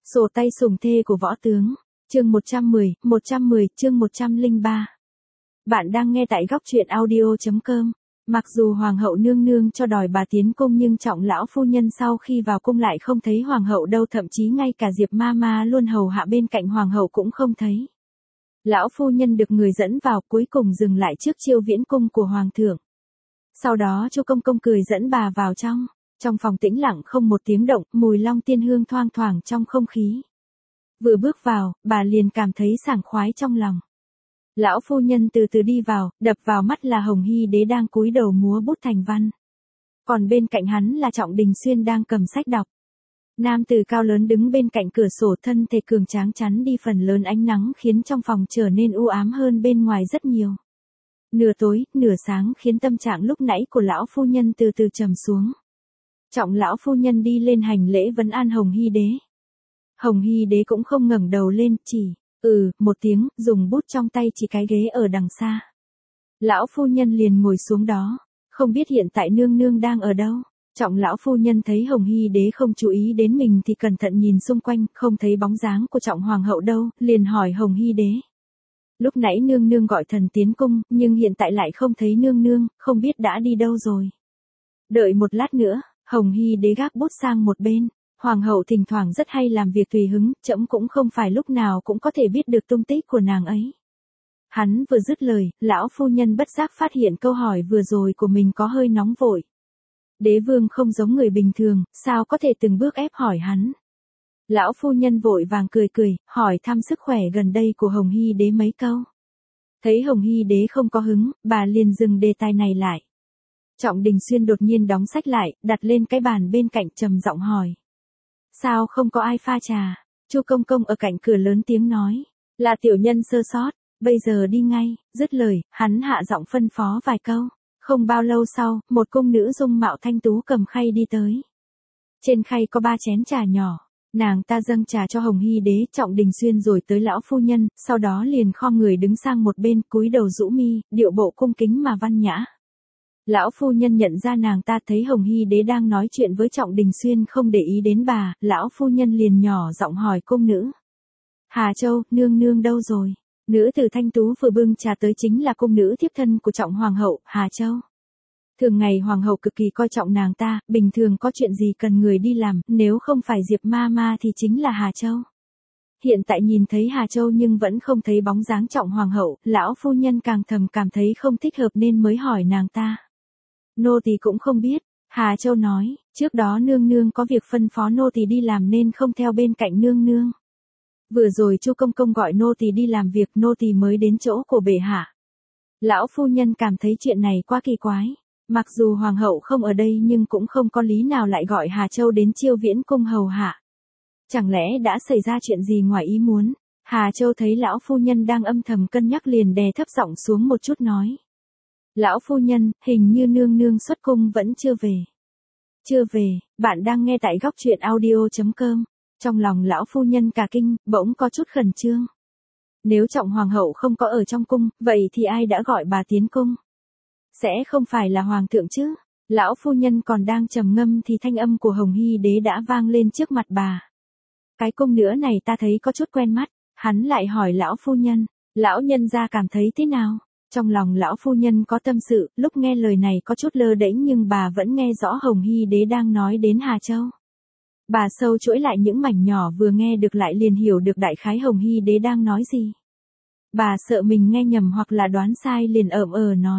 Sổ tay sủng thê của võ tướng. Chương 110, chương 103. Bạn đang nghe tại góc truyện audio.com. Mặc dù hoàng hậu nương nương cho đòi bà tiến cung nhưng Trọng lão phu nhân sau khi vào cung lại không thấy hoàng hậu đâu, thậm chí ngay cả Diệp ma luôn hầu hạ bên cạnh hoàng hậu cũng không thấy. Lão phu nhân được người dẫn vào, cuối cùng dừng lại trước Chiêu Viễn cung của hoàng thượng. Sau đó Chu công công cười dẫn bà vào trong. Trong phòng tĩnh lặng không một tiếng động, mùi long tiên hương thoang thoảng trong không khí. Vừa bước vào, bà liền cảm thấy sảng khoái trong lòng. Lão phu nhân từ từ đi vào, đập vào mắt là Hồng Hy đế đang cúi đầu múa bút thành văn. Còn bên cạnh hắn là Trọng Đình Xuyên đang cầm sách đọc. Nam tử cao lớn đứng bên cạnh cửa sổ, thân thể cường tráng chắn đi phần lớn ánh nắng khiến trong phòng trở nên u ám hơn bên ngoài rất nhiều. Nửa tối, nửa sáng khiến tâm trạng lúc nãy của lão phu nhân từ từ trầm xuống. Trọng lão phu nhân đi lên hành lễ vấn an Hồng Hy đế. Hồng Hy đế cũng không ngẩng đầu lên, chỉ một tiếng, dùng bút trong tay chỉ cái ghế ở đằng xa. Lão phu nhân liền ngồi xuống đó, không biết hiện tại nương nương đang ở đâu. Trọng lão phu nhân thấy Hồng Hy đế không chú ý đến mình thì cẩn thận nhìn xung quanh, không thấy bóng dáng của Trọng hoàng hậu đâu, liền hỏi Hồng Hy đế. Lúc nãy nương nương gọi thần tiến cung, nhưng hiện tại lại không thấy nương nương, không biết đã đi đâu rồi. Đợi một lát nữa. Hồng Hy đế gác bút sang một bên, hoàng hậu thỉnh thoảng rất hay làm việc tùy hứng, trẫm cũng không phải lúc nào cũng có thể biết được tung tích của nàng ấy. Hắn vừa dứt lời, lão phu nhân bất giác phát hiện câu hỏi vừa rồi của mình có hơi nóng vội. Đế vương không giống người bình thường, sao có thể từng bước ép hỏi hắn. Lão phu nhân vội vàng cười, hỏi thăm sức khỏe gần đây của Hồng Hy đế mấy câu. Thấy Hồng Hy đế không có hứng, bà liền dừng đề tài này lại. Trọng Đình Xuyên đột nhiên đóng sách lại, đặt lên cái bàn bên cạnh trầm giọng hỏi. Sao không có ai pha trà? Chu công công ở cạnh cửa lớn tiếng nói. Là tiểu nhân sơ sót, bây giờ đi ngay. Dứt lời, hắn hạ giọng phân phó vài câu. Không bao lâu sau, một cung nữ dung mạo thanh tú cầm khay đi tới. Trên khay có 3 chén trà nhỏ. Nàng ta dâng trà cho Hồng Hy đế, Trọng Đình Xuyên rồi tới lão phu nhân, sau đó liền khom người đứng sang một bên, cúi đầu rũ mi, điệu bộ cung kính mà văn nhã. Lão phu nhân nhận ra nàng ta, thấy Hồng Hy đế đang nói chuyện với Trọng Đình Xuyên không để ý đến bà, lão phu nhân liền nhỏ giọng hỏi cung nữ. Hà Châu, nương nương đâu rồi? Nữ tử thanh tú vừa bưng trà tới chính là cung nữ thiếp thân của Trọng hoàng hậu, Hà Châu. Thường ngày hoàng hậu cực kỳ coi trọng nàng ta, bình thường có chuyện gì cần người đi làm, nếu không phải Diệp ma thì chính là Hà Châu. Hiện tại nhìn thấy Hà Châu nhưng vẫn không thấy bóng dáng Trọng hoàng hậu, lão phu nhân càng thầm cảm thấy không thích hợp nên mới hỏi nàng ta. Nô tỳ cũng không biết, Hà Châu nói, trước đó nương nương có việc phân phó nô tỳ đi làm nên không theo bên cạnh nương nương. Vừa rồi Chu công công gọi nô tỳ đi làm việc, nô tỳ mới đến chỗ của bệ hạ. Lão phu nhân cảm thấy chuyện này quá kỳ quái, mặc dù hoàng hậu không ở đây nhưng cũng không có lý nào lại gọi Hà Châu đến Chiêu Viễn cung hầu hạ. Chẳng lẽ đã xảy ra chuyện gì ngoài ý muốn? Hà Châu thấy lão phu nhân đang âm thầm cân nhắc liền đè thấp giọng xuống một chút nói. Lão phu nhân, hình như nương nương xuất cung vẫn chưa về. Chưa về, bạn đang nghe tại góc truyện audio.com. Trong lòng lão phu nhân cả kinh, bỗng có chút khẩn trương. Nếu Trọng hoàng hậu không có ở trong cung, vậy thì ai đã gọi bà tiến cung? Sẽ không phải là hoàng thượng chứ? Lão phu nhân còn đang trầm ngâm thì thanh âm của Hồng Hy đế đã vang lên trước mặt bà. Cái cung nữa này ta thấy có chút quen mắt, hắn lại hỏi lão phu nhân, lão nhân gia cảm thấy thế nào? Trong lòng lão phu nhân có tâm sự, lúc nghe lời này có chút lơ đễnh nhưng bà vẫn nghe rõ Hồng Hy đế đang nói đến Hà Châu. Bà sâu chuỗi lại những mảnh nhỏ vừa nghe được lại liền hiểu được đại khái Hồng Hy đế đang nói gì. Bà sợ mình nghe nhầm hoặc là đoán sai liền nói.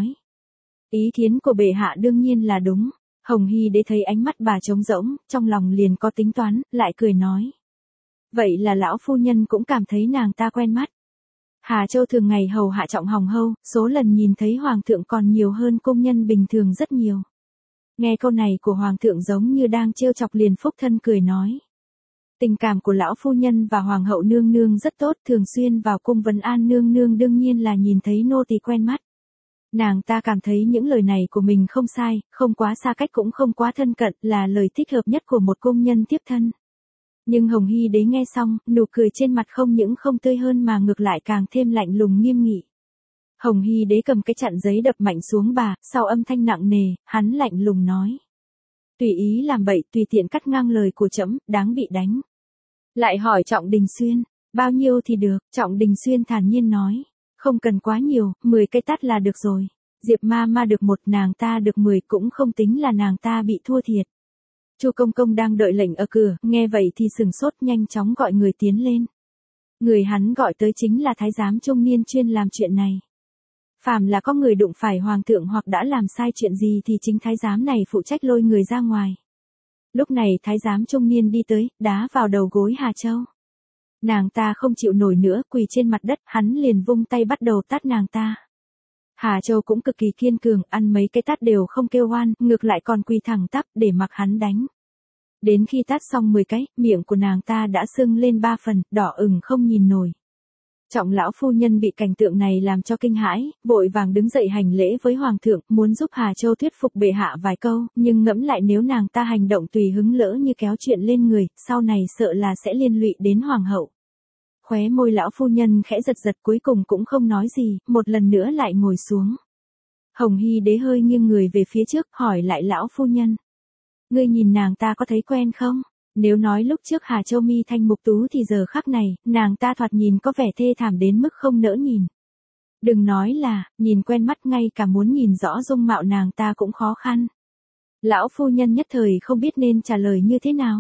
Ý kiến của bệ hạ đương nhiên là đúng. Hồng Hy đế thấy ánh mắt bà trống rỗng, trong lòng liền có tính toán, lại cười nói. Vậy là lão phu nhân cũng cảm thấy nàng ta quen mắt. Hà Châu thường ngày hầu hạ Trọng hồng hâu, số lần nhìn thấy hoàng thượng còn nhiều hơn công nhân bình thường rất nhiều. Nghe câu này của hoàng thượng giống như đang trêu chọc liền phúc thân cười nói. Tình cảm của lão phu nhân và hoàng hậu nương nương rất tốt, thường xuyên vào cung vấn an nương nương, đương nhiên là nhìn thấy nô tỳ quen mắt. Nàng ta cảm thấy những lời này của mình không sai, không quá xa cách cũng không quá thân cận, là lời thích hợp nhất của một công nhân tiếp thân. Nhưng Hồng Hy đế nghe xong, nụ cười trên mặt không những không tươi hơn mà ngược lại càng thêm lạnh lùng nghiêm nghị. Hồng Hy đế cầm cái chặn giấy đập mạnh xuống bà, sau âm thanh nặng nề, hắn lạnh lùng nói. Tùy ý làm bậy, tùy tiện cắt ngang lời của trẫm, đáng bị đánh. Lại hỏi Trọng Đình Xuyên, bao nhiêu thì được, Trọng Đình Xuyên thản nhiên nói, không cần quá nhiều, 10 cây tát là được rồi. Diệp ma ma được 1, nàng ta được 10 cũng không tính là nàng ta bị thua thiệt. Chu Công Công đang đợi lệnh ở cửa, nghe vậy thì sừng sốt nhanh chóng gọi người tiến lên. Người hắn gọi tới chính là thái giám trung niên chuyên làm chuyện này. Phàm là có người đụng phải hoàng thượng hoặc đã làm sai chuyện gì thì chính thái giám này phụ trách lôi người ra ngoài. Lúc này thái giám trung niên đi tới, đá vào đầu gối Hà Châu. Nàng ta không chịu nổi nữa, quỳ trên mặt đất, hắn liền vung tay bắt đầu tát nàng ta. Hà Châu cũng cực kỳ kiên cường, ăn mấy cái tát đều không kêu oan, ngược lại còn quỳ thẳng tắp để mặc hắn đánh. Đến khi tát xong 10 cái, miệng của nàng ta đã sưng lên 3 phần, đỏ ửng không nhìn nổi. Trọng lão phu nhân bị cảnh tượng này làm cho kinh hãi, vội vàng đứng dậy hành lễ với hoàng thượng, muốn giúp Hà Châu thuyết phục bệ hạ vài câu, nhưng ngẫm lại nếu nàng ta hành động tùy hứng lỡ như kéo chuyện lên người, sau này sợ là sẽ liên lụy đến hoàng hậu. Khóe môi lão phu nhân khẽ giật giật, cuối cùng cũng không nói gì, một lần nữa lại ngồi xuống. Hồng Hy Đế hơi nghiêng người về phía trước, hỏi lại lão phu nhân. Ngươi nhìn nàng ta có thấy quen không? Nếu nói lúc trước Hà Châu mi thanh mục tú thì giờ khắc này, nàng ta thoạt nhìn có vẻ thê thảm đến mức không nỡ nhìn. Đừng nói là, nhìn quen mắt, ngay cả muốn nhìn rõ dung mạo nàng ta cũng khó khăn. Lão phu nhân nhất thời không biết nên trả lời như thế nào.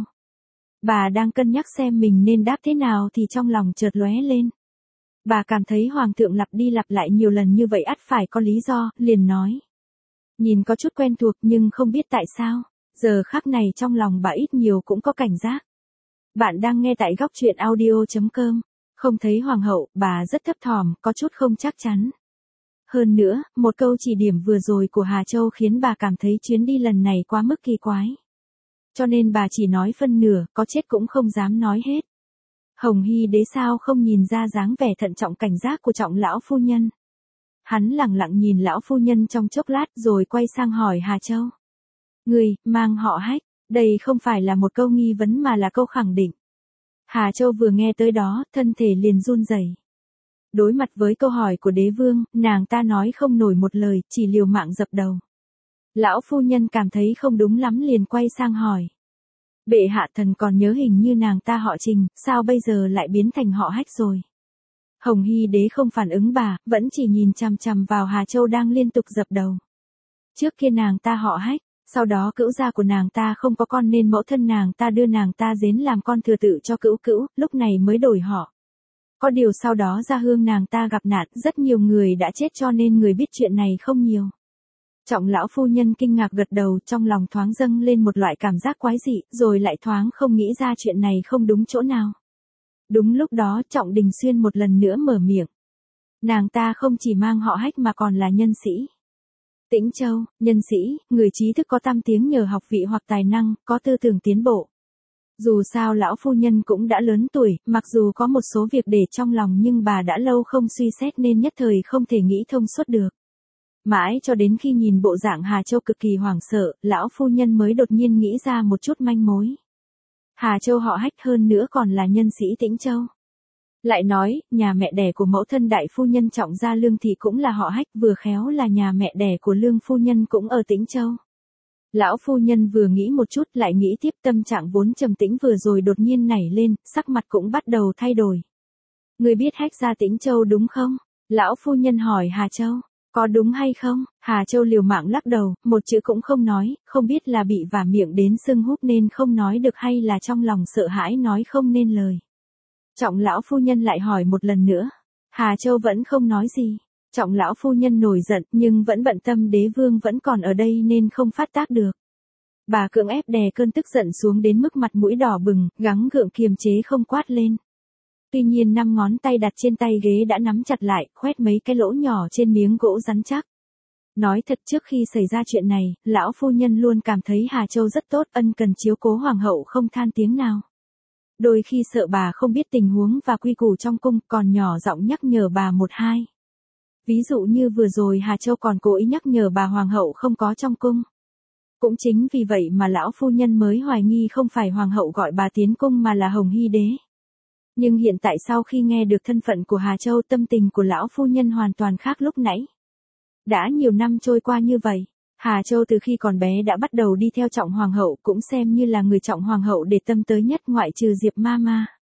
Bà đang cân nhắc xem mình nên đáp thế nào thì trong lòng chợt lóe lên. Bà cảm thấy hoàng thượng lặp đi lặp lại nhiều lần như vậy ắt phải có lý do, liền nói. Nhìn có chút quen thuộc nhưng không biết tại sao. Giờ khắc này trong lòng bà ít nhiều cũng có cảnh giác. Bạn đang nghe tại góc truyện audio.com. Không thấy hoàng hậu, bà rất thấp thỏm, có chút không chắc chắn. Hơn nữa, một câu chỉ điểm vừa rồi của Hà Châu khiến bà cảm thấy chuyến đi lần này quá mức kỳ quái. Cho nên bà chỉ nói phân nửa, có chết cũng không dám nói hết. Hồng Hy Đế sao không nhìn ra dáng vẻ thận trọng cảnh giác của Trọng lão phu nhân. Hắn lẳng lặng nhìn lão phu nhân trong chốc lát rồi quay sang hỏi Hà Châu. Người, mang họ Hách, đây không phải là một câu nghi vấn mà là câu khẳng định. Hà Châu vừa nghe tới đó, thân thể liền run rẩy. Đối mặt với câu hỏi của đế vương, nàng ta nói không nổi một lời, chỉ liều mạng dập đầu. Lão phu nhân cảm thấy không đúng lắm liền quay sang hỏi. Bệ hạ thần còn nhớ hình như nàng ta họ Trình, sao bây giờ lại biến thành họ Hách rồi? Hồng Hy Đế không phản ứng bà, vẫn chỉ nhìn chằm chằm vào Hà Châu đang liên tục dập đầu. Trước kia nàng ta họ Hách. Sau đó cữu gia của nàng ta không có con nên mẫu thân nàng ta đưa nàng ta dến làm con thừa tự cho cữu cữu, lúc này mới đổi họ. Có điều sau đó gia hương nàng ta gặp nạn, rất nhiều người đã chết cho nên người biết chuyện này không nhiều. Trọng lão phu nhân kinh ngạc gật đầu, trong lòng thoáng dâng lên một loại cảm giác quái dị, rồi lại thoáng không nghĩ ra chuyện này không đúng chỗ nào. Đúng lúc đó Trọng Đình Xuyên một lần nữa mở miệng. Nàng ta không chỉ mang họ Hách mà còn là nhân sĩ. Tĩnh Châu, nhân sĩ, người trí thức có tam tiếng nhờ học vị hoặc tài năng, có tư tưởng tiến bộ. Dù sao lão phu nhân cũng đã lớn tuổi, mặc dù có một số việc để trong lòng nhưng bà đã lâu không suy xét nên nhất thời không thể nghĩ thông suốt được. Mãi cho đến khi nhìn bộ dạng Hà Châu cực kỳ hoảng sợ, lão phu nhân mới đột nhiên nghĩ ra một chút manh mối. Hà Châu họ Hách hơn nữa còn là nhân sĩ Tĩnh Châu. Lại nói, nhà mẹ đẻ của mẫu thân đại phu nhân Trọng gia Lương Thị cũng là họ Hách, vừa khéo là nhà mẹ đẻ của Lương phu nhân cũng ở Tĩnh Châu. Lão phu nhân vừa nghĩ một chút lại nghĩ tiếp, tâm trạng vốn trầm tĩnh vừa rồi đột nhiên nảy lên, sắc mặt cũng bắt đầu thay đổi. Người biết Hách gia Tĩnh Châu đúng không? Lão phu nhân hỏi Hà Châu, có đúng hay không? Hà Châu liều mạng lắc đầu, một chữ cũng không nói, không biết là bị vả miệng đến sưng húp nên không nói được hay là trong lòng sợ hãi nói không nên lời. Trọng lão phu nhân lại hỏi một lần nữa. Hà Châu vẫn không nói gì. Trọng lão phu nhân nổi giận nhưng vẫn bận tâm đế vương vẫn còn ở đây nên không phát tác được. Bà cưỡng ép đè cơn tức giận xuống đến mức mặt mũi đỏ bừng, gắng gượng kiềm chế không quát lên. Tuy nhiên 5 ngón tay đặt trên tay ghế đã nắm chặt lại, khoét mấy cái lỗ nhỏ trên miếng gỗ rắn chắc. Nói thật trước khi xảy ra chuyện này, lão phu nhân luôn cảm thấy Hà Châu rất tốt, ân cần chiếu cố hoàng hậu không than tiếng nào. Đôi khi sợ bà không biết tình huống và quy củ trong cung, còn nhỏ giọng nhắc nhở bà một hai. Ví dụ như vừa rồi Hà Châu còn cố ý nhắc nhở bà hoàng hậu không có trong cung. Cũng chính vì vậy mà lão phu nhân mới hoài nghi không phải hoàng hậu gọi bà tiến cung mà là Hồng Hy Đế. Nhưng hiện tại sau khi nghe được thân phận của Hà Châu, tâm tình của lão phu nhân hoàn toàn khác lúc nãy. Đã nhiều năm trôi qua như vậy, Hà Châu từ khi còn bé đã bắt đầu đi theo Trọng hoàng hậu, cũng xem như là người Trọng hoàng hậu để tâm tới nhất ngoại trừ Diệp ma ma.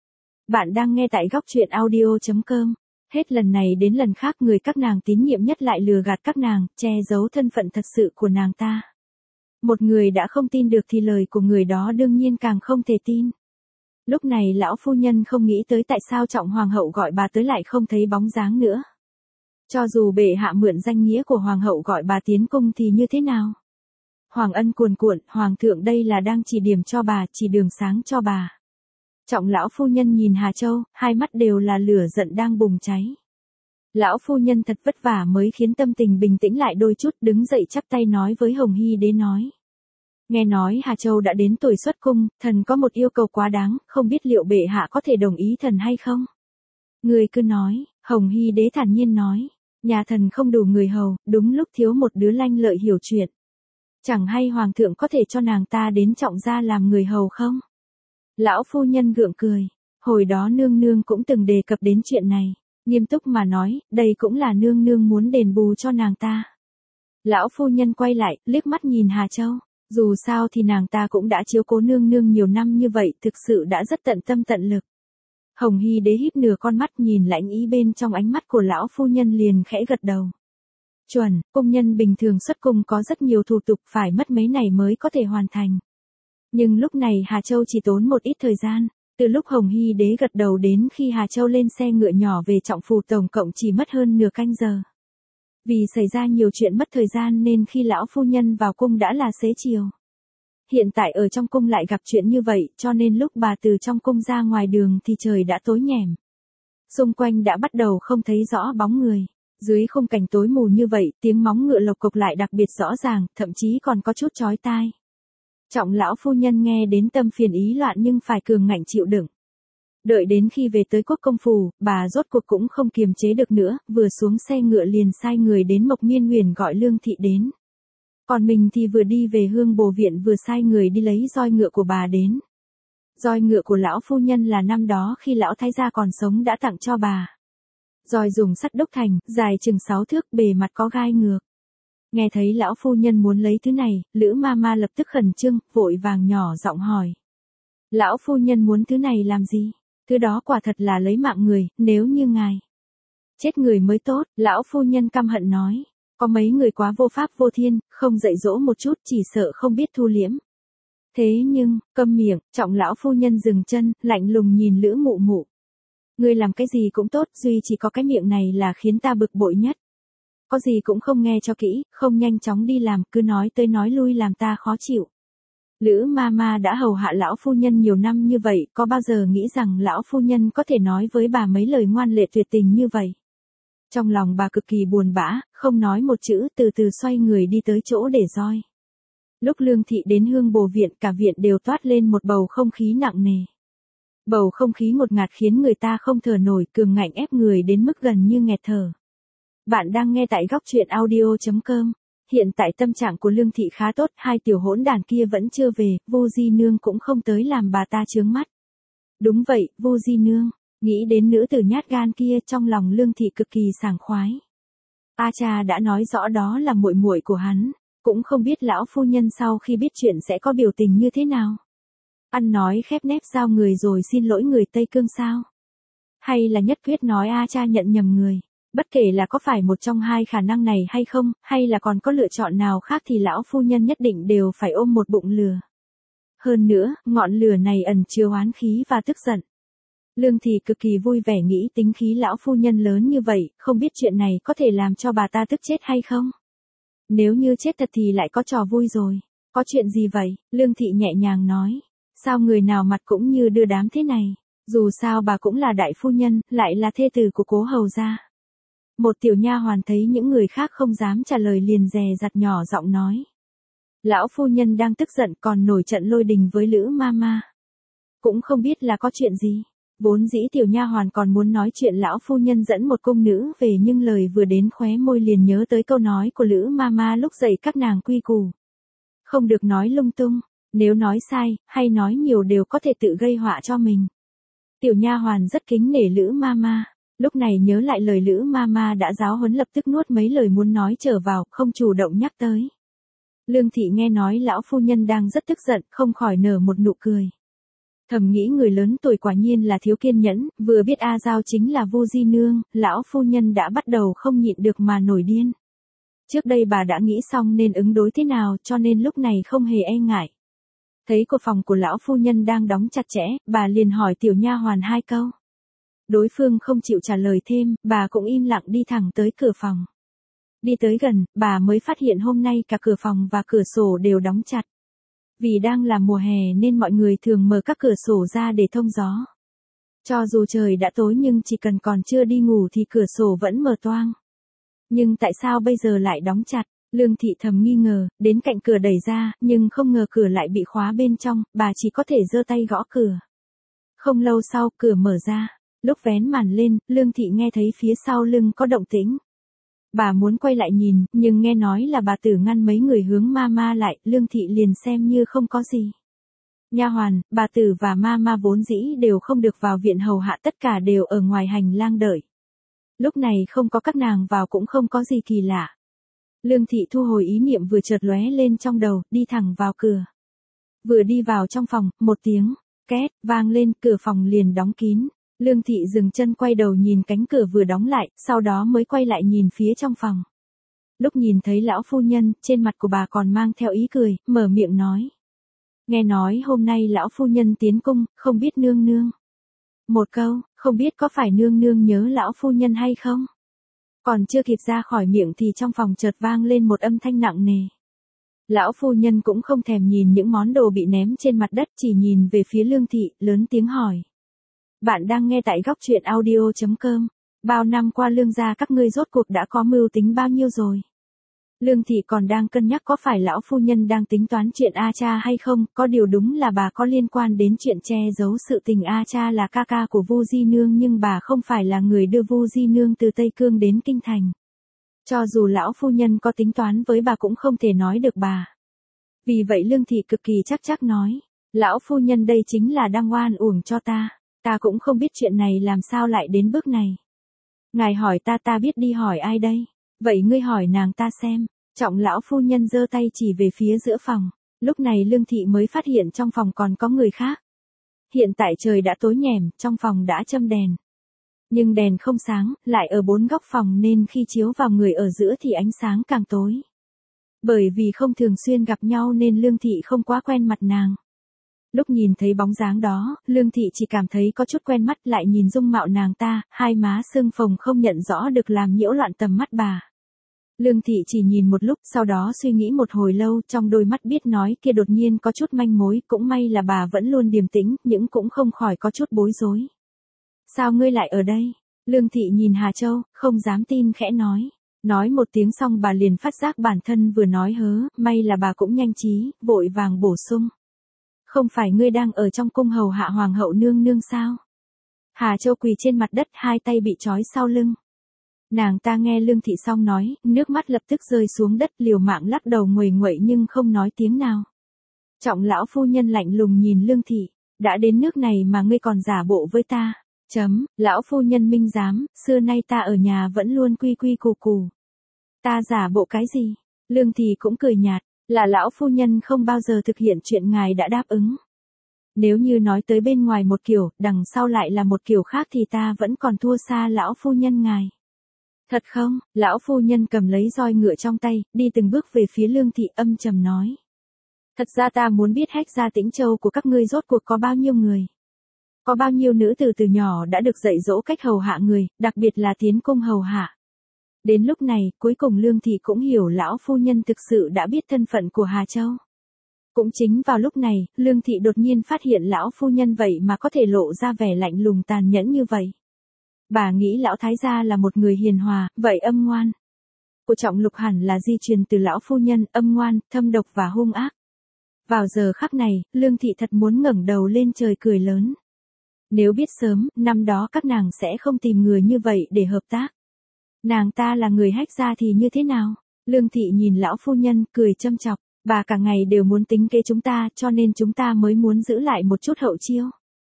Bạn đang nghe tại góc truyện audio.com. Hết lần này đến lần khác người các nàng tín nhiệm nhất lại lừa gạt các nàng, che giấu thân phận thật sự của nàng ta. Một người đã không tin được thì lời của người đó đương nhiên càng không thể tin. Lúc này lão phu nhân không nghĩ tới tại sao Trọng Hoàng hậu gọi bà tới lại không thấy bóng dáng nữa. Cho dù bệ hạ mượn danh nghĩa của Hoàng hậu gọi bà tiến cung thì như thế nào? Hoàng ân cuồn cuộn, Hoàng thượng đây là đang chỉ điểm cho bà, chỉ đường sáng cho bà. Trọng lão phu nhân nhìn Hà Châu, hai mắt đều là lửa giận đang bùng cháy. Lão phu nhân thật vất vả mới khiến tâm tình bình tĩnh lại đôi chút, đứng dậy chắp tay nói với Hồng Hy Đế nói. Nghe nói Hà Châu đã đến tuổi xuất cung, thần có một yêu cầu quá đáng, không biết liệu bệ hạ có thể đồng ý thần hay không? Người cứ nói, Hồng Hy Đế thản nhiên nói. Nhà thần không đủ người hầu, đúng lúc thiếu một đứa lanh lợi hiểu chuyện. Chẳng hay Hoàng thượng có thể cho nàng ta đến Trọng gia làm người hầu không? Lão phu nhân gượng cười. Hồi đó nương nương cũng từng đề cập đến chuyện này. Nghiêm túc mà nói, đây cũng là nương nương muốn đền bù cho nàng ta. Lão phu nhân quay lại, liếc mắt nhìn Hà Châu. Dù sao thì nàng ta cũng đã chiếu cố nương nương nhiều năm như vậy, thực sự đã rất tận tâm tận lực. Hồng Hy Đế híp nửa con mắt nhìn lãnh ý bên trong ánh mắt của lão phu nhân liền khẽ gật đầu. Chuẩn, cung nhân bình thường xuất cung có rất nhiều thủ tục phải mất mấy ngày mới có thể hoàn thành. Nhưng lúc này Hà Châu chỉ tốn một ít thời gian, từ lúc Hồng Hy Đế gật đầu đến khi Hà Châu lên xe ngựa nhỏ về Trọng phủ tổng cộng chỉ mất hơn nửa canh giờ. Vì xảy ra nhiều chuyện mất thời gian nên khi lão phu nhân vào cung đã là xế chiều. Hiện tại ở trong cung lại gặp chuyện như vậy, cho nên lúc bà từ trong cung ra ngoài đường thì trời đã tối nhẻm. Xung quanh đã bắt đầu không thấy rõ bóng người. Dưới khung cảnh tối mù như vậy, tiếng móng ngựa lộc cộc lại đặc biệt rõ ràng, thậm chí còn có chút chói tai. Trọng lão phu nhân nghe đến tâm phiền ý loạn nhưng phải cường ngạnh chịu đựng. Đợi đến khi về tới Quốc công phủ, bà rốt cuộc cũng không kiềm chế được nữa, vừa xuống xe ngựa liền sai người đến Mộc Miên Huyền gọi Lương Thị đến. Còn mình thì vừa đi về Hương Bồ Viện vừa sai người đi lấy roi ngựa của bà đến. Roi ngựa của lão phu nhân là năm đó khi lão thái gia còn sống đã tặng cho bà. Roi dùng sắt đúc thành, dài chừng 6 thước, bề mặt có gai ngược. Nghe thấy lão phu nhân muốn lấy thứ này, Lữ Mama lập tức khẩn trương, vội vàng nhỏ giọng hỏi. Lão phu nhân muốn thứ này làm gì? Thứ đó quả thật là lấy mạng người, nếu như ngài chết người mới tốt, lão phu nhân căm hận nói. Có mấy người quá vô pháp vô thiên, không dạy dỗ một chút chỉ sợ không biết thu liễm. Thế nhưng, câm miệng, Trọng lão phu nhân dừng chân, lạnh lùng nhìn Lữ Mụ Mụ. Ngươi làm cái gì cũng tốt, duy chỉ có cái miệng này là khiến ta bực bội nhất. Có gì cũng không nghe cho kỹ, không nhanh chóng đi làm, cứ nói tới nói lui làm ta khó chịu. Lữ Mama đã hầu hạ lão phu nhân nhiều năm như vậy, có bao giờ nghĩ rằng lão phu nhân có thể nói với bà mấy lời ngoan lệ tuyệt tình như vậy. Trong lòng bà cực kỳ buồn bã, không nói một chữ, từ từ xoay người đi tới chỗ để roi. Lúc Lương Thị đến Hương Bồ Viện, cả viện đều toát lên một bầu không khí nặng nề. Bầu không khí ngột ngạt khiến người ta không thở nổi, cường ngạnh ép người đến mức gần như nghẹt thở. Bạn đang nghe tại góc truyện audio.com. Hiện tại tâm trạng của Lương Thị khá tốt, hai tiểu hỗn đàn kia vẫn chưa về, Vu Di Nương cũng không tới làm bà ta chướng mắt. Đúng vậy, Vu Di Nương, nghĩ đến nữ tử nhát gan kia, trong lòng Lương Thị cực kỳ sảng khoái. A cha đã nói rõ đó là muội muội của hắn, cũng không biết lão phu nhân sau khi biết chuyện sẽ có biểu tình như thế nào. Ăn nói khép nép giao người rồi xin lỗi người Tây Cương sao? Hay là nhất quyết nói A cha nhận nhầm người? Bất kể là có phải một trong hai khả năng này hay không, hay là còn có lựa chọn nào khác thì lão phu nhân nhất định đều phải ôm một bụng lửa. Hơn nữa, ngọn lửa này ẩn chứa oán khí và tức giận. Lương Thị cực kỳ vui vẻ nghĩ tính khí lão phu nhân lớn như vậy, không biết chuyện này có thể làm cho bà ta tức chết hay không? Nếu như chết thật thì lại có trò vui rồi. Có chuyện gì vậy? Lương Thị nhẹ nhàng nói. Sao người nào mặt cũng như đưa đám thế này? Dù sao bà cũng là đại phu nhân, lại là thê tử của Cố hầu gia. Một tiểu nha hoàn thấy những người khác không dám trả lời liền dè dặt nhỏ giọng nói. Lão phu nhân đang tức giận còn nổi trận lôi đình với Lữ Mama. Cũng không biết là có chuyện gì. Vốn dĩ tiểu nha hoàn còn muốn nói chuyện lão phu nhân dẫn một cung nữ về nhưng lời vừa đến khóe môi liền nhớ tới câu nói của Lữ Mama lúc dạy các nàng quy củ. Không được nói lung tung, nếu nói sai, hay nói nhiều đều có thể tự gây họa cho mình. Tiểu nha hoàn rất kính nể Lữ Mama. Lúc này nhớ lại lời Lữ Mama đã giáo huấn lập tức nuốt mấy lời muốn nói trở vào, không chủ động nhắc tới. Lương Thị nghe nói lão phu nhân đang rất tức giận, không khỏi nở một nụ cười. Thầm nghĩ người lớn tuổi quả nhiên là thiếu kiên nhẫn, vừa biết A Giao chính là Vu Di Nương, lão phu nhân đã bắt đầu không nhịn được mà nổi điên. Trước đây bà đã nghĩ xong nên ứng đối thế nào cho nên lúc này không hề e ngại. Thấy cửa phòng của lão phu nhân đang đóng chặt chẽ, bà liền hỏi tiểu nha hoàn 2 câu. Đối phương không chịu trả lời thêm, bà cũng im lặng đi thẳng tới cửa phòng. Đi tới gần, bà mới phát hiện hôm nay cả cửa phòng và cửa sổ đều đóng chặt. Vì đang là mùa hè nên mọi người thường mở các cửa sổ ra để thông gió. Cho dù trời đã tối nhưng chỉ cần còn chưa đi ngủ thì cửa sổ vẫn mở toang. Nhưng tại sao bây giờ lại đóng chặt? Lương Thị thầm nghi ngờ, đến cạnh cửa đẩy ra, nhưng không ngờ cửa lại bị khóa bên trong, bà chỉ có thể giơ tay gõ cửa. Không lâu sau, cửa mở ra. Lúc vén màn lên, Lương Thị nghe thấy phía sau lưng có động tĩnh. Bà muốn quay lại nhìn, nhưng nghe nói là bà Tử ngăn mấy người hướng Mama lại, Lương Thị liền xem như không có gì. Nha hoàn, bà Tử và Mama vốn dĩ đều không được vào viện hầu hạ, tất cả đều ở ngoài hành lang đợi. Lúc này không có các nàng vào cũng không có gì kỳ lạ. Lương Thị thu hồi ý niệm vừa chợt lóe lên trong đầu, đi thẳng vào cửa. Vừa đi vào trong phòng, một tiếng két vang lên, cửa phòng liền đóng kín. Lương Thị dừng chân quay đầu nhìn cánh cửa vừa đóng lại, sau đó mới quay lại nhìn phía trong phòng. Lúc nhìn thấy lão phu nhân, trên mặt của bà còn mang theo ý cười, mở miệng nói. Nghe nói hôm nay lão phu nhân tiến cung, không biết nương nương. Một câu, không biết có phải nương nương nhớ lão phu nhân hay không? Còn chưa kịp ra khỏi miệng thì trong phòng chợt vang lên một âm thanh nặng nề. Lão phu nhân cũng không thèm nhìn những món đồ bị ném trên mặt đất, chỉ nhìn về phía Lương Thị, lớn tiếng hỏi. Bạn đang nghe tại góc truyện audio.com. Bao năm qua Lương gia các ngươi rốt cuộc đã có mưu tính bao nhiêu rồi? Lương Thị còn đang cân nhắc có phải lão phu nhân đang tính toán chuyện A Cha hay không, có điều đúng là bà có liên quan đến chuyện che giấu sự tình. A Cha là ca ca của Vu Di Nương nhưng bà không phải là người đưa Vu Di Nương từ Tây Cương đến Kinh Thành. Cho dù lão phu nhân có tính toán với bà cũng không thể nói được bà. Vì vậy Lương Thị cực kỳ chắc nói, lão phu nhân đây chính là đang oan uổng cho ta. Ta cũng không biết chuyện này làm sao lại đến bước này. Ngài hỏi ta biết đi hỏi ai đây? Vậy ngươi hỏi nàng ta xem. Trọng lão phu nhân giơ tay chỉ về phía giữa phòng. Lúc này Lương Thị mới phát hiện trong phòng còn có người khác. Hiện tại trời đã tối nhèm, trong phòng đã châm đèn. Nhưng đèn không sáng, lại ở 4 góc phòng nên khi chiếu vào người ở giữa thì ánh sáng càng tối. Bởi vì không thường xuyên gặp nhau nên Lương Thị không quá quen mặt nàng. Lúc nhìn thấy bóng dáng đó, Lương Thị chỉ cảm thấy có chút quen mắt, lại nhìn dung mạo nàng ta, hai má sưng phồng không nhận rõ được làm nhiễu loạn tầm mắt bà. Lương Thị chỉ nhìn một lúc, sau đó suy nghĩ một hồi lâu, trong đôi mắt biết nói kia đột nhiên có chút manh mối, cũng may là bà vẫn luôn điềm tĩnh, nhưng cũng không khỏi có chút bối rối. Sao ngươi lại ở đây? Lương Thị nhìn Hà Châu, không dám tin khẽ nói. Nói một tiếng xong bà liền phát giác bản thân vừa nói hớ, may là bà cũng nhanh trí, vội vàng bổ sung. Không phải ngươi đang ở trong cung hầu hạ hoàng hậu nương nương sao? Hà Châu quỳ trên mặt đất, hai tay bị trói sau lưng. Nàng ta nghe Lương Thị xong nói, nước mắt lập tức rơi xuống đất, liều mạng lắc đầu nguầy nguậy nhưng không nói tiếng nào. Trọng lão phu nhân lạnh lùng nhìn Lương Thị, đã đến nước này mà ngươi còn giả bộ với ta. Lão phu nhân minh giám, xưa nay ta ở nhà vẫn luôn quy quy củ củ. Ta giả bộ cái gì? Lương Thị cũng cười nhạt, là lão phu nhân không bao giờ thực hiện chuyện ngài đã đáp ứng. Nếu như nói tới bên ngoài một kiểu, đằng sau lại là một kiểu khác thì ta vẫn còn thua xa lão phu nhân ngài. Thật không? Lão phu nhân cầm lấy roi ngựa trong tay, đi từng bước về phía Lương Thị, âm trầm nói. Thật ra ta muốn biết Hách gia Tĩnh Châu của các ngươi rốt cuộc có bao nhiêu người. Có bao nhiêu nữ tử từ nhỏ đã được dạy dỗ cách hầu hạ người, đặc biệt là tiến cung hầu hạ. Đến lúc này, cuối cùng Lương Thị cũng hiểu lão phu nhân thực sự đã biết thân phận của Hà Châu. Cũng chính vào lúc này, Lương Thị đột nhiên phát hiện lão phu nhân vậy mà có thể lộ ra vẻ lạnh lùng tàn nhẫn như vậy. Bà nghĩ lão thái gia là một người hiền hòa, vậy âm ngoan của Trọng Lục hẳn là di truyền từ lão phu nhân, âm ngoan, thâm độc và hung ác. Vào giờ khắc này, Lương Thị thật muốn ngẩng đầu lên trời cười lớn. Nếu biết sớm, năm đó các nàng sẽ không tìm người như vậy để hợp tác. Nàng ta là người Hách gia thì như thế nào? Lương Thị nhìn lão phu nhân, cười châm chọc. Bà cả ngày đều muốn tính kế chúng ta, cho nên chúng ta mới muốn giữ lại một chút hậu chiêu.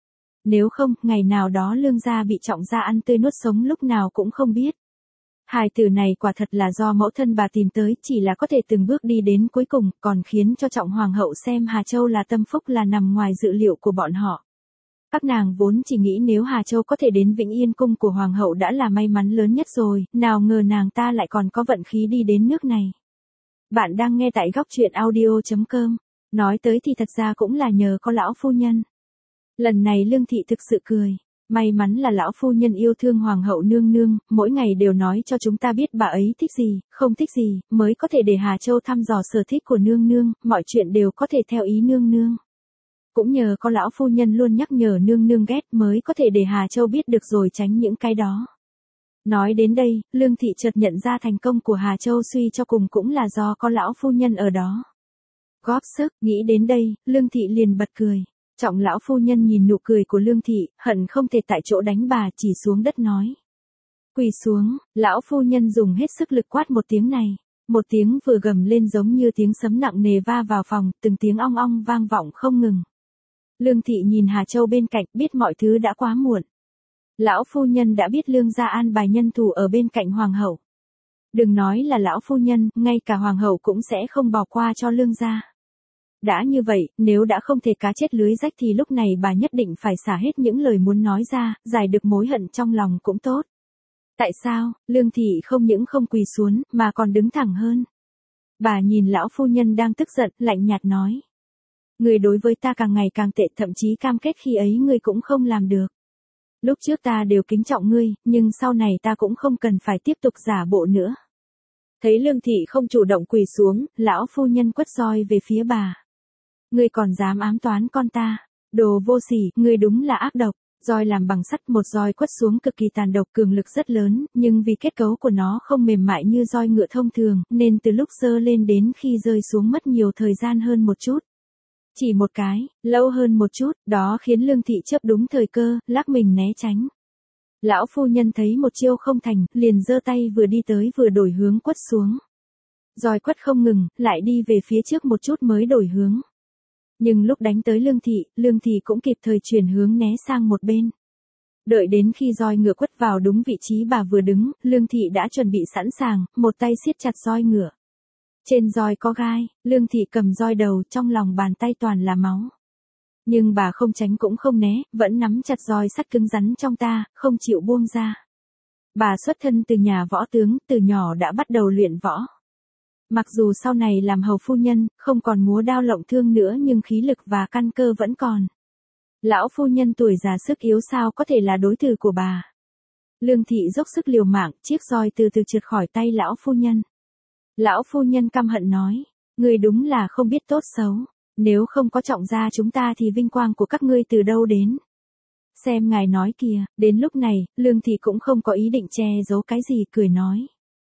Nếu không, ngày nào đó Lương gia bị Trọng gia ăn tươi nuốt sống lúc nào cũng không biết. Hài tử này quả thật là do mẫu thân bà tìm tới, chỉ là có thể từng bước đi đến cuối cùng, còn khiến cho Trọng hoàng hậu xem Hà Châu là tâm phúc là nằm ngoài dự liệu của bọn họ. Các nàng vốn chỉ nghĩ nếu Hà Châu có thể đến Vĩnh Yên cung của hoàng hậu đã là may mắn lớn nhất rồi, nào ngờ nàng ta lại còn có vận khí đi đến nước này. Bạn đang nghe tại góc truyện audio.com. Nói tới thì thật ra cũng là nhờ có lão phu nhân. Lần này Lương Thị thực sự cười. May mắn là lão phu nhân yêu thương hoàng hậu nương nương, mỗi ngày đều nói cho chúng ta biết bà ấy thích gì, không thích gì, mới có thể để Hà Châu thăm dò sở thích của nương nương, mọi chuyện đều có thể theo ý nương nương. Cũng nhờ có lão phu nhân luôn nhắc nhở nương nương ghét mới có thể để Hà Châu biết được rồi tránh những cái đó. Nói đến đây, Lương Thị chợt nhận ra thành công của Hà Châu suy cho cùng cũng là do có lão phu nhân ở đó. Góp sức, nghĩ đến đây, Lương Thị liền bật cười. Trọng lão phu nhân nhìn nụ cười của Lương Thị, hận không thể tại chỗ đánh bà, chỉ xuống đất nói. Quỳ xuống, lão phu nhân dùng hết sức lực quát một tiếng này. Một tiếng vừa gầm lên giống như tiếng sấm nặng nề va vào phòng, từng tiếng ong ong vang vọng không ngừng. Lương Thị nhìn Hà Châu bên cạnh, biết mọi thứ đã quá muộn. Lão phu nhân đã biết Lương gia an bài nhân thủ ở bên cạnh hoàng hậu. Đừng nói là lão phu nhân, ngay cả hoàng hậu cũng sẽ không bỏ qua cho Lương gia. Đã như vậy, nếu đã không thể cá chết lưới rách thì lúc này bà nhất định phải xả hết những lời muốn nói ra, giải được mối hận trong lòng cũng tốt. Tại sao, Lương Thị không những không quỳ xuống, mà còn đứng thẳng hơn. Bà nhìn lão phu nhân đang tức giận, lạnh nhạt nói. Người đối với ta càng ngày càng tệ, thậm chí cam kết khi ấy ngươi cũng không làm được. Lúc trước ta đều kính trọng ngươi, nhưng sau này ta cũng không cần phải tiếp tục giả bộ nữa. Thấy Lương Thị không chủ động quỳ xuống, lão phu nhân quất roi về phía bà. Ngươi còn dám ám toán con ta, đồ vô sỉ, ngươi đúng là ác độc. Roi làm bằng sắt, một roi quất xuống cực kỳ tàn độc, cường lực rất lớn, nhưng vì kết cấu của nó không mềm mại như roi ngựa thông thường, nên từ lúc giơ lên đến khi rơi xuống mất nhiều thời gian hơn một chút. Chỉ một cái, lâu hơn một chút, đó khiến Lương Thị chớp đúng thời cơ, lắc mình né tránh. Lão phu nhân thấy một chiêu không thành, liền giơ tay vừa đi tới vừa đổi hướng quất xuống. Roi quất không ngừng, lại đi về phía trước một chút mới đổi hướng. Nhưng lúc đánh tới Lương Thị cũng kịp thời chuyển hướng né sang một bên. Đợi đến khi roi ngựa quất vào đúng vị trí bà vừa đứng, Lương Thị đã chuẩn bị sẵn sàng, một tay siết chặt roi ngựa. Trên roi có gai, Lương Thị cầm roi đầu, trong lòng bàn tay toàn là máu. Nhưng bà không tránh cũng không né, vẫn nắm chặt roi sắt cứng rắn trong ta, không chịu buông ra. Bà xuất thân từ nhà võ tướng, từ nhỏ đã bắt đầu luyện võ. Mặc dù sau này làm hầu phu nhân, không còn múa đao lộng thương nữa nhưng khí lực và căn cơ vẫn còn. Lão phu nhân tuổi già sức yếu sao có thể là đối thủ của bà. Lương Thị dốc sức liều mạng, chiếc roi từ từ trượt khỏi tay lão phu nhân. Lão phu nhân căm hận nói, người đúng là không biết tốt xấu, nếu không có Trọng gia chúng ta thì vinh quang của các ngươi từ đâu đến. Xem ngài nói kìa, đến lúc này, Lương Thị cũng không có ý định che giấu cái gì, cười nói.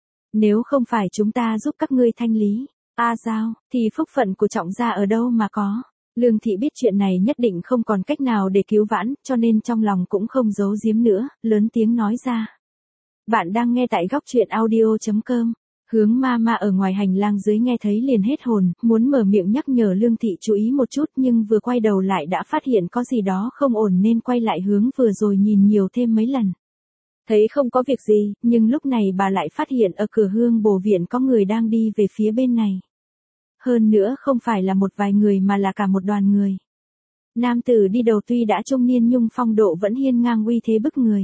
Nếu không phải chúng ta giúp các ngươi thanh lý, giao, thì phúc phận của Trọng gia ở đâu mà có. Lương Thị biết chuyện này nhất định không còn cách nào để cứu vãn, cho nên trong lòng cũng không giấu giếm nữa, lớn tiếng nói ra. Bạn đang nghe tại góc truyện audio.com. Hướng ma ở ngoài hành lang dưới nghe thấy liền hết hồn, muốn mở miệng nhắc nhở Lương Thị chú ý một chút nhưng vừa quay đầu lại đã phát hiện có gì đó không ổn nên quay lại hướng vừa rồi nhìn nhiều thêm mấy lần. Thấy không có việc gì, nhưng lúc này bà lại phát hiện ở cửa hương bổ viện có người đang đi về phía bên này. Hơn nữa không phải là một vài người mà là cả một đoàn người. Nam tử đi đầu tuy đã trung niên nhưng phong độ vẫn hiên ngang uy thế bức người.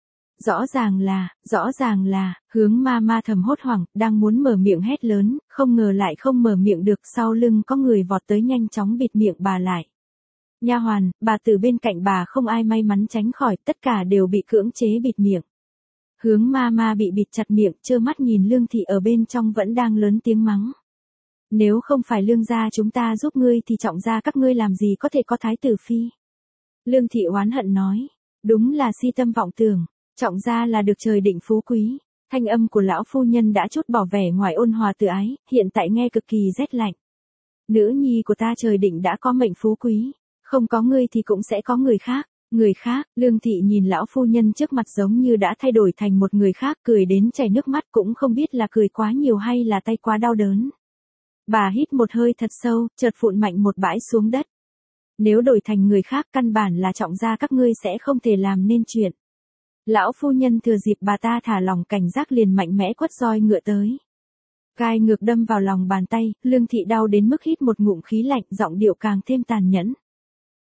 Rõ ràng là, hướng ma thầm hốt hoảng, đang muốn mở miệng hét lớn, không ngờ lại không mở miệng được, sau lưng có người vọt tới nhanh chóng bịt miệng bà lại. Nha hoàn, bà tử bên cạnh bà không ai may mắn tránh khỏi, tất cả đều bị cưỡng chế bịt miệng. Hướng ma bị bịt chặt miệng, trơ mắt nhìn Lương Thị ở bên trong vẫn đang lớn tiếng mắng. Nếu không phải Lương gia chúng ta giúp ngươi thì Trọng gia các ngươi làm gì có thể có thái tử phi. Lương Thị oán hận nói, đúng là si tâm vọng tưởng. Trọng gia là được trời định phú quý. Thanh âm của lão phu nhân đã chút bỏ vẻ ngoài ôn hòa từ ái, hiện tại nghe cực kỳ rét lạnh. Nữ nhi của ta trời định đã có mệnh phú quý, không có ngươi thì cũng sẽ có người khác. Người khác, Lương Thị nhìn lão phu nhân trước mặt giống như đã thay đổi thành một người khác, cười đến chảy nước mắt, cũng không biết là cười quá nhiều hay là tay quá đau đớn. Bà hít một hơi thật sâu, chợt phụn mạnh một bãi xuống đất. Nếu đổi thành người khác căn bản là Trọng gia các ngươi sẽ không thể làm nên chuyện. Lão phu nhân thừa dịp bà ta thả lòng cảnh giác liền mạnh mẽ quất roi ngựa tới. Gai ngược đâm vào lòng bàn tay, Lương Thị đau đến mức hít một ngụm khí lạnh, giọng điệu càng thêm tàn nhẫn.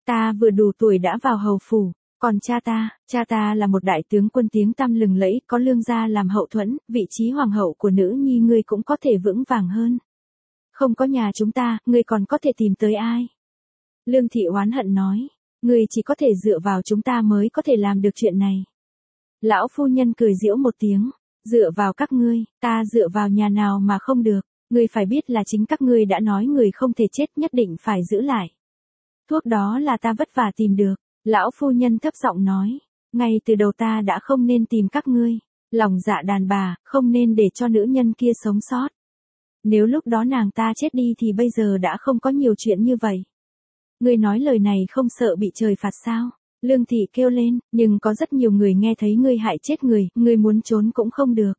Ta vừa đủ tuổi đã vào hầu phủ, còn cha ta là một đại tướng quân tiếng tăm lừng lẫy, có Lương gia làm hậu thuẫn, vị trí hoàng hậu của nữ nhi ngươi cũng có thể vững vàng hơn. Không có nhà chúng ta, ngươi còn có thể tìm tới ai? Lương thị oán hận nói, ngươi chỉ có thể dựa vào chúng ta mới có thể làm được chuyện này. Lão phu nhân cười giễu một tiếng, dựa vào các ngươi, ta dựa vào nhà nào mà không được, ngươi phải biết là chính các ngươi đã nói người không thể chết nhất định phải giữ lại. Thuốc đó là ta vất vả tìm được, lão phu nhân thấp giọng nói, ngay từ đầu ta đã không nên tìm các ngươi, lòng dạ đàn bà, không nên để cho nữ nhân kia sống sót. Nếu lúc đó nàng ta chết đi thì bây giờ đã không có nhiều chuyện như vậy. Ngươi nói lời này không sợ bị trời phạt sao? Lương thị kêu lên, nhưng có rất nhiều người nghe thấy ngươi hại chết người, ngươi muốn trốn cũng không được.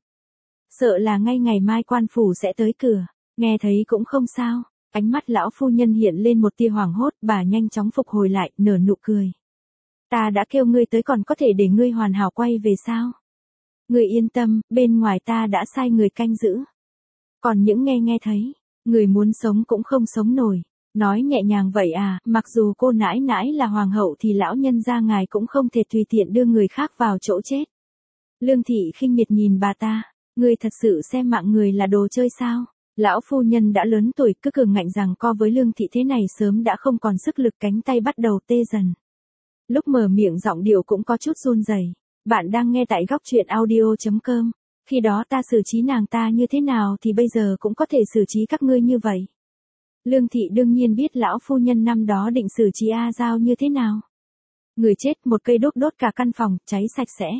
Sợ là ngay ngày mai quan phủ sẽ tới cửa, nghe thấy cũng không sao. Ánh mắt lão phu nhân hiện lên một tia hoảng hốt, bà nhanh chóng phục hồi lại, nở nụ cười. Ta đã kêu ngươi tới còn có thể để ngươi hoàn hảo quay về sao? Ngươi yên tâm, bên ngoài ta đã sai người canh giữ. Còn những nghe thấy, người muốn sống cũng không sống nổi. Nói nhẹ nhàng vậy à, mặc dù cô nãi nãi là hoàng hậu thì lão nhân gia ngài cũng không thể tùy tiện đưa người khác vào chỗ chết. Lương thị khinh miệt nhìn bà ta, ngươi thật sự xem mạng người là đồ chơi sao? Lão phu nhân đã lớn tuổi, cứ cường ngạnh rằng co với Lương thị thế này sớm đã không còn sức lực, cánh tay bắt đầu tê dần. Lúc mở miệng giọng điệu cũng có chút run rẩy. Bạn đang nghe tại góc truyện audio.com. Khi đó ta xử trí nàng ta như thế nào thì bây giờ cũng có thể xử trí các ngươi như vậy. Lương thị đương nhiên biết lão phu nhân năm đó định xử trí A Giao như thế nào. Người chết một cây đốt đốt cả căn phòng, cháy sạch sẽ.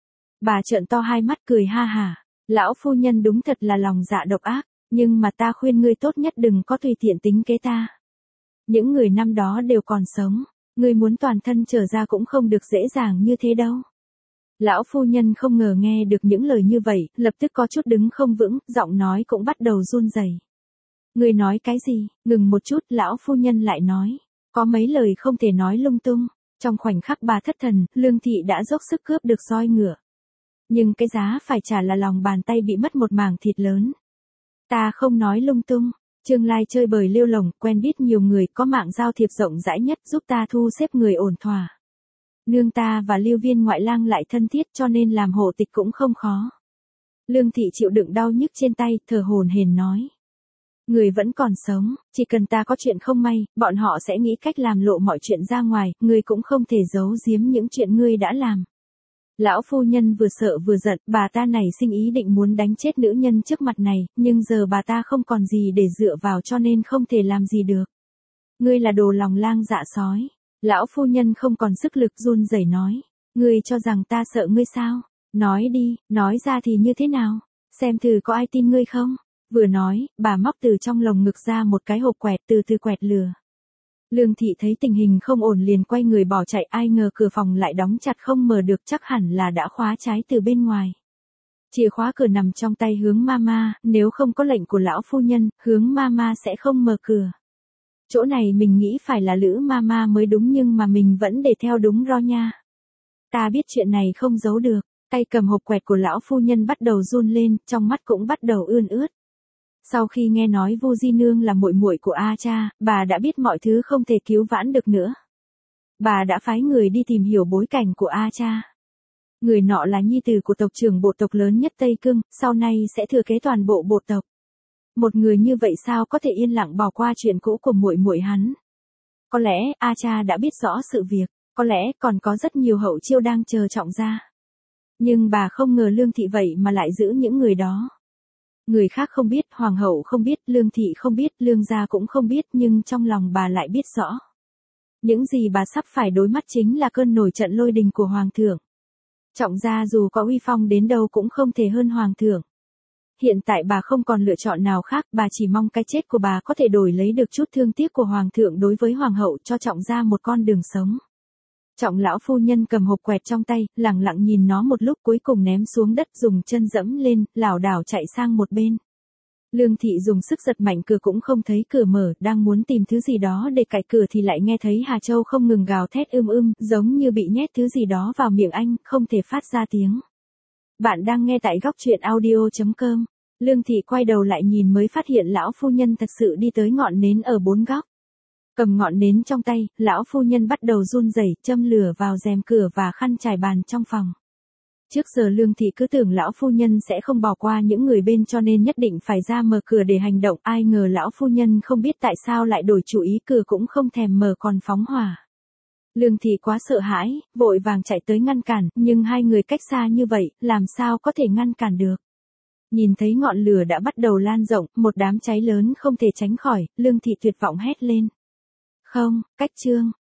Bà trợn to hai mắt cười ha hả. Lão phu nhân đúng thật là lòng dạ độc ác, nhưng mà ta khuyên ngươi tốt nhất đừng có tùy tiện tính kế ta. Những người năm đó đều còn sống, ngươi muốn toàn thân trở ra cũng không được dễ dàng như thế đâu. Lão phu nhân không ngờ nghe được những lời như vậy, lập tức có chút đứng không vững, giọng nói cũng bắt đầu run rẩy. Ngươi nói cái gì? Ngừng một chút, lão phu nhân lại nói. Có mấy lời không thể nói lung tung. Trong khoảnh khắc bà thất thần, Lương thị đã dốc sức cướp được roi ngựa. Nhưng cái giá phải trả là lòng bàn tay bị mất một mảng thịt lớn. Ta không nói lung tung. Trương Lai chơi bời lêu lồng, quen biết nhiều người, có mạng giao thiệp rộng rãi nhất, giúp ta thu xếp người ổn thỏa. Nương ta và Lưu Viên ngoại lang lại thân thiết cho nên làm hộ tịch cũng không khó. Lương thị chịu đựng đau nhức trên tay, thở hổn hển nói. Người vẫn còn sống, chỉ cần ta có chuyện không may, bọn họ sẽ nghĩ cách làm lộ mọi chuyện ra ngoài, ngươi cũng không thể giấu giếm những chuyện ngươi đã làm. Lão phu nhân vừa sợ vừa giận, bà ta nảy sinh ý định muốn đánh chết nữ nhân trước mặt này, nhưng giờ bà ta không còn gì để dựa vào cho nên không thể làm gì được. Ngươi là đồ lòng lang dạ sói. Lão phu nhân không còn sức lực, run rẩy nói. Ngươi cho rằng ta sợ ngươi sao? Nói đi, nói ra thì như thế nào? Xem thử có ai tin ngươi không? Vừa nói, bà móc từ trong lồng ngực ra một cái hộp quẹt, từ từ quẹt lửa. Lương thị thấy tình hình không ổn liền quay người bỏ chạy, ai ngờ cửa phòng lại đóng chặt không mở được, chắc hẳn là đã khóa trái từ bên ngoài. Chìa khóa cửa nằm trong tay Hướng Mama, nếu không có lệnh của lão phu nhân, Hướng Mama sẽ không mở cửa. Chỗ này mình nghĩ phải là Lữ Mama mới đúng nhưng mà mình vẫn để theo đúng ro nha. Ta biết chuyện này không giấu được, tay cầm hộp quẹt của lão phu nhân bắt đầu run lên, trong mắt cũng bắt đầu ươn ướt. Sau khi nghe nói Vu Di Nương là muội muội của A Cha, bà đã biết mọi thứ không thể cứu vãn được nữa. Bà đã phái người đi tìm hiểu bối cảnh của A Cha. Người nọ là nhi tử của tộc trưởng bộ tộc lớn nhất Tây Cương, sau này sẽ thừa kế toàn bộ bộ tộc. Một người như vậy sao có thể yên lặng bỏ qua chuyện cũ của muội muội hắn? Có lẽ A Cha đã biết rõ sự việc, có lẽ còn có rất nhiều hậu chiêu đang chờ Trọng gia. Nhưng bà không ngờ Lương thị vậy mà lại giữ những người đó. Người khác không biết, hoàng hậu không biết, Lương thị không biết, Lương gia cũng không biết, nhưng trong lòng bà lại biết rõ. Những gì bà sắp phải đối mặt chính là cơn nổi trận lôi đình của hoàng thượng. Trọng gia dù có uy phong đến đâu cũng không thể hơn hoàng thượng. Hiện tại bà không còn lựa chọn nào khác, bà chỉ mong cái chết của bà có thể đổi lấy được chút thương tiếc của hoàng thượng đối với hoàng hậu, cho Trọng gia một con đường sống. Trọng lão phu nhân cầm hộp quẹt trong tay, lặng lặng nhìn nó một lúc cuối cùng ném xuống đất, dùng chân dẫm lên, lảo đảo chạy sang một bên. Lương thị dùng sức giật mạnh cửa cũng không thấy cửa mở, đang muốn tìm thứ gì đó để cạy cửa thì lại nghe thấy Hà Châu không ngừng gào thét giống như bị nhét thứ gì đó vào miệng anh, không thể phát ra tiếng. Bạn đang nghe tại góc truyện audio.com. Lương thị quay đầu lại nhìn mới phát hiện lão phu nhân thật sự đi tới ngọn nến ở bốn góc. Cầm ngọn nến trong tay, lão phu nhân bắt đầu run rẩy, châm lửa vào rèm cửa và khăn trải bàn trong phòng. Trước giờ Lương Thị cứ tưởng lão phu nhân sẽ không bỏ qua những người bên cho nên nhất định phải ra mở cửa để hành động, ai ngờ lão phu nhân không biết tại sao lại đổi chủ ý, cửa cũng không thèm mở còn phóng hỏa. Lương Thị quá sợ hãi, vội vàng chạy tới ngăn cản, nhưng hai người cách xa như vậy, làm sao có thể ngăn cản được. Nhìn thấy ngọn lửa đã bắt đầu lan rộng, một đám cháy lớn không thể tránh khỏi, Lương Thị tuyệt vọng hét lên. Không, cách Trương,